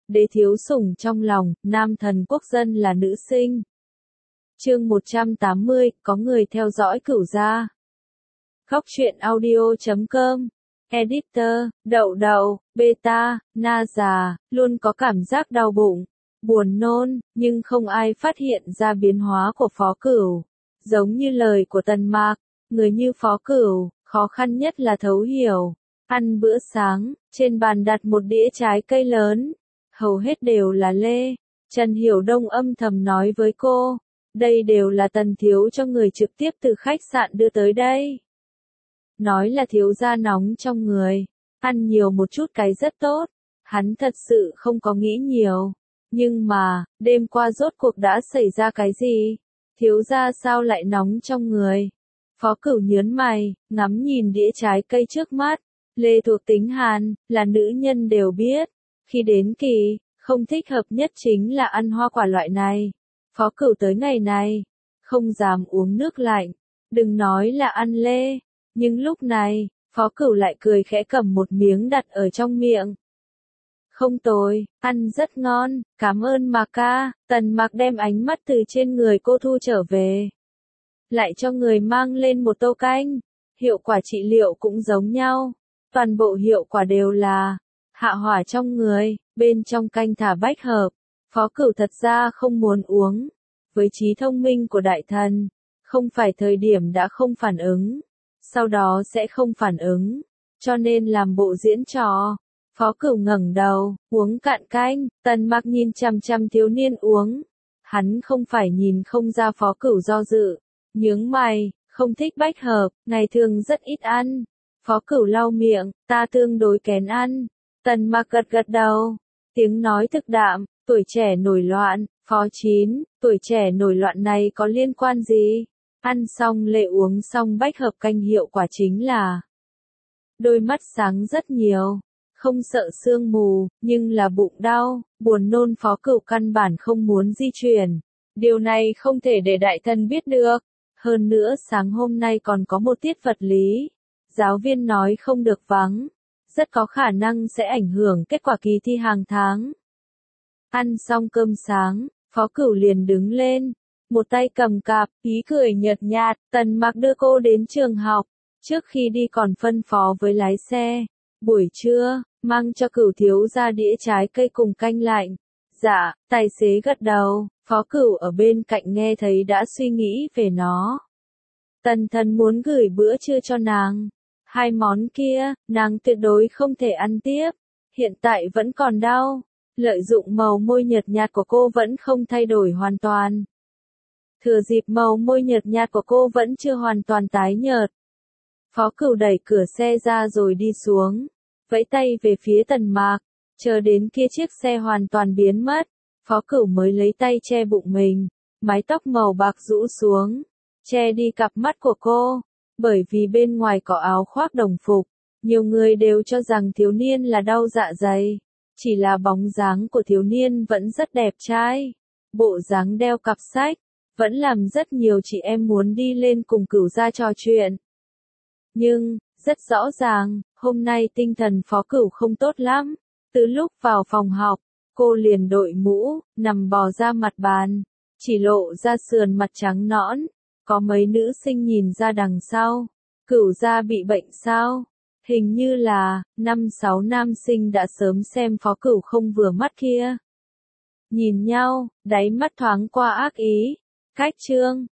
đế thiếu sủng trong lòng, nam thần quốc dân là nữ sinh. Chương 180, có người theo dõi Cửu gia. Góc truyện audio.com. Editor, Đậu Đậu, Beta, Na già, luôn có cảm giác đau bụng, buồn nôn, nhưng không ai phát hiện ra biến hóa của Phó Cửu. Giống như lời của Tần Mạc, người như Phó Cửu, khó khăn nhất là thấu hiểu. Ăn bữa sáng, trên bàn đặt một đĩa trái cây lớn, hầu hết đều là lê. Trần Hiểu Đông âm thầm nói với cô, đây đều là Tần thiếu cho người trực tiếp từ khách sạn đưa tới đây. Nói là thiếu gia nóng trong người, ăn nhiều một chút cái rất tốt, hắn thật sự không có nghĩ nhiều. Nhưng mà, đêm qua rốt cuộc đã xảy ra cái gì? Thiếu gia sao lại nóng trong người? Phó Cửu nhớn mày, ngắm nhìn đĩa trái cây trước mắt. Lê thuộc tính hàn, là nữ nhân đều biết. Khi đến kỳ, không thích hợp nhất chính là ăn hoa quả loại này. Phó Cửu tới ngày này, không dám uống nước lạnh, đừng nói là ăn lê. Nhưng lúc này, Phó Cửu lại cười khẽ cầm một miếng đặt ở trong miệng. Không tồi, ăn rất ngon, cảm ơn Mạc ca. Tần Mạc đem ánh mắt từ trên người cô thu trở về. Lại cho người mang lên một tô canh. Hiệu quả trị liệu cũng giống nhau. Toàn bộ hiệu quả đều là hạ hỏa trong người, bên trong canh thả bách hợp. Phó Cửu thật ra không muốn uống. Với trí thông minh của đại thần, không phải thời điểm đã không phản ứng, sau đó sẽ không phản ứng, cho nên làm bộ diễn trò. Phó Cửu ngẩng đầu, uống cạn canh. Tần Mạc nhìn chằm chằm thiếu niên uống. Hắn không phải nhìn không ra Phó Cửu do dự, nhướng mày, không thích bách hợp, ngày thường rất ít ăn. Phó Cửu lau miệng, ta tương đối kén ăn. Tần Mạc gật gật đầu, tiếng nói thực đạm, tuổi trẻ nổi loạn. Phó Chín, tuổi trẻ nổi loạn này có liên quan gì? Ăn xong lê uống xong bách hợp canh hiệu quả chính là đôi mắt sáng rất nhiều, không sợ sương mù, nhưng là bụng đau, buồn nôn. Phó Cửu căn bản không muốn di chuyển. Điều này không thể để đại thần biết được. Hơn nữa sáng hôm nay còn có một tiết vật lý. Giáo viên nói không được vắng. Rất có khả năng sẽ ảnh hưởng kết quả kỳ thi hàng tháng. Ăn xong cơm sáng, Phó Cửu liền đứng lên. Một tay cầm cặp, ý cười nhợt nhạt. Tần Mạc đưa cô đến trường học. Trước khi đi còn phân phó với lái xe. Buổi trưa, mang cho Cửu thiếu gia đĩa trái cây cùng canh lạnh. Dạ, tài xế gật đầu. Phó Cửu ở bên cạnh nghe thấy đã suy nghĩ về nó. Tần thần muốn gửi bữa trưa cho nàng. Hai món kia, nàng tuyệt đối không thể ăn tiếp. Hiện tại vẫn còn đau. Lợi dụng màu môi nhợt nhạt của cô vẫn không thay đổi hoàn toàn. Thừa dịp màu môi nhợt nhạt của cô vẫn chưa hoàn toàn tái nhợt. Phó Cửu đẩy cửa xe ra rồi đi xuống. Vẫy tay về phía Tần Mạc. Chờ đến kia chiếc xe hoàn toàn biến mất. Phó Cửu mới lấy tay che bụng mình. Mái tóc màu bạc rũ xuống. Che đi cặp mắt của cô. Bởi vì bên ngoài có áo khoác đồng phục. Nhiều người đều cho rằng thiếu niên là đau dạ dày. Chỉ là bóng dáng của thiếu niên vẫn rất đẹp trai. Bộ dáng đeo cặp sách. Vẫn làm rất nhiều chị em muốn đi lên cùng Cửu gia trò chuyện. Nhưng, rất rõ ràng, hôm nay tinh thần Phó Cửu không tốt lắm. Từ lúc vào phòng học, cô liền đội mũ, nằm bò ra mặt bàn. Chỉ lộ ra sườn mặt trắng nõn. Có mấy nữ sinh nhìn ra đằng sau. Cửu gia bị bệnh sao? Hình như là, 5-6 nam sinh đã sớm xem Phó Cửu không vừa mắt kia. Nhìn nhau, đáy mắt thoáng qua ác ý. Cách chương,